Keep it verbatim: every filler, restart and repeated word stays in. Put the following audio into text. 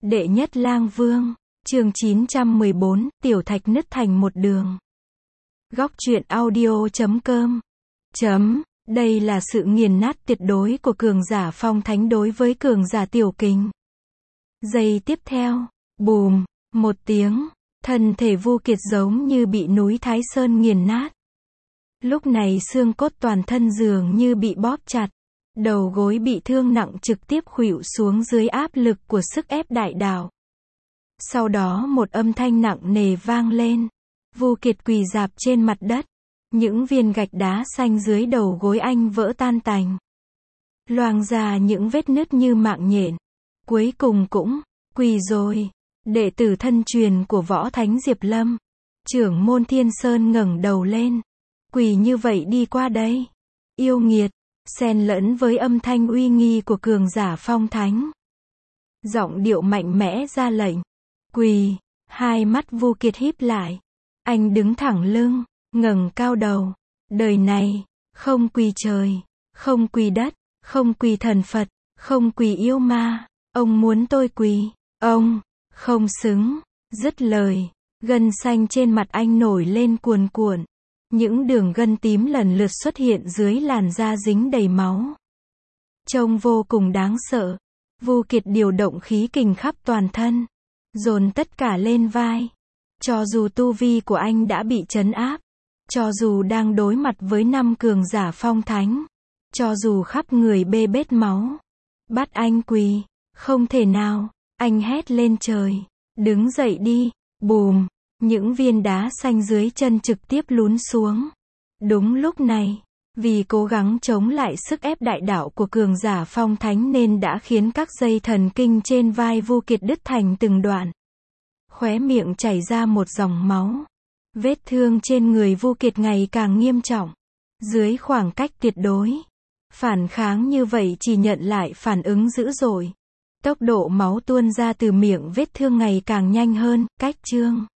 Đệ nhất lang vương, chương chín trăm mười bốn, tiểu thạch nứt thành một đường. Góc truyện audio chấm com. Chấm, đây là sự nghiền nát tuyệt đối của cường giả phong thánh đối với cường giả tiểu kình. Giây tiếp theo, bùm, một tiếng, thân thể Vu Kiệt giống như bị núi Thái Sơn nghiền nát. Lúc này xương cốt toàn thân dường như bị bóp chặt, đầu gối bị thương nặng trực tiếp khuỵu xuống dưới áp lực của sức ép đại đạo. Sau đó một âm thanh nặng nề vang lên. Vu Kiệt quỳ rạp trên mặt đất. Những viên gạch đá xanh dưới đầu gối anh vỡ tan tành, loang ra những vết nứt như mạng nhện. Cuối cùng cũng quỳ rồi. Đệ tử thân truyền của võ thánh Diệp Lâm, trưởng môn Thiên Sơn ngẩng đầu lên. Quỳ như vậy đi qua đây. Yêu nghiệt, xen lẫn với âm thanh uy nghi của cường giả phong thánh. Giọng điệu mạnh mẽ ra lệnh. Quỳ. Hai mắt Vu Kiệt híp lại. Anh đứng thẳng lưng, ngẩng cao đầu. Đời này, không quỳ trời, không quỳ đất, không quỳ thần Phật, không quỳ yêu ma. Ông muốn tôi quỳ. Ông không xứng. Dứt lời, gân xanh trên mặt anh nổi lên cuồn cuộn. Những đường gân tím lần lượt xuất hiện dưới làn da dính đầy máu. Trông vô cùng đáng sợ. Vu Kiệt điều động khí kình khắp toàn thân, dồn tất cả lên vai. Cho dù tu vi của anh đã bị trấn áp, cho dù đang đối mặt với năm cường giả phong thánh, cho dù khắp người bê bết máu, bắt anh quỳ, không thể nào. Anh hét lên trời, đứng dậy đi. Bùm, những viên đá xanh dưới chân trực tiếp lún xuống. Đúng lúc này, vì cố gắng chống lại sức ép đại đạo của cường giả phong thánh nên đã khiến các dây thần kinh trên vai Vu Kiệt đứt thành từng đoạn. Khóe miệng chảy ra một dòng máu. Vết thương trên người Vu Kiệt ngày càng nghiêm trọng. Dưới khoảng cách tuyệt đối, phản kháng như vậy chỉ nhận lại phản ứng dữ dội. Tốc độ máu tuôn ra từ miệng vết thương ngày càng nhanh hơn. Cách chương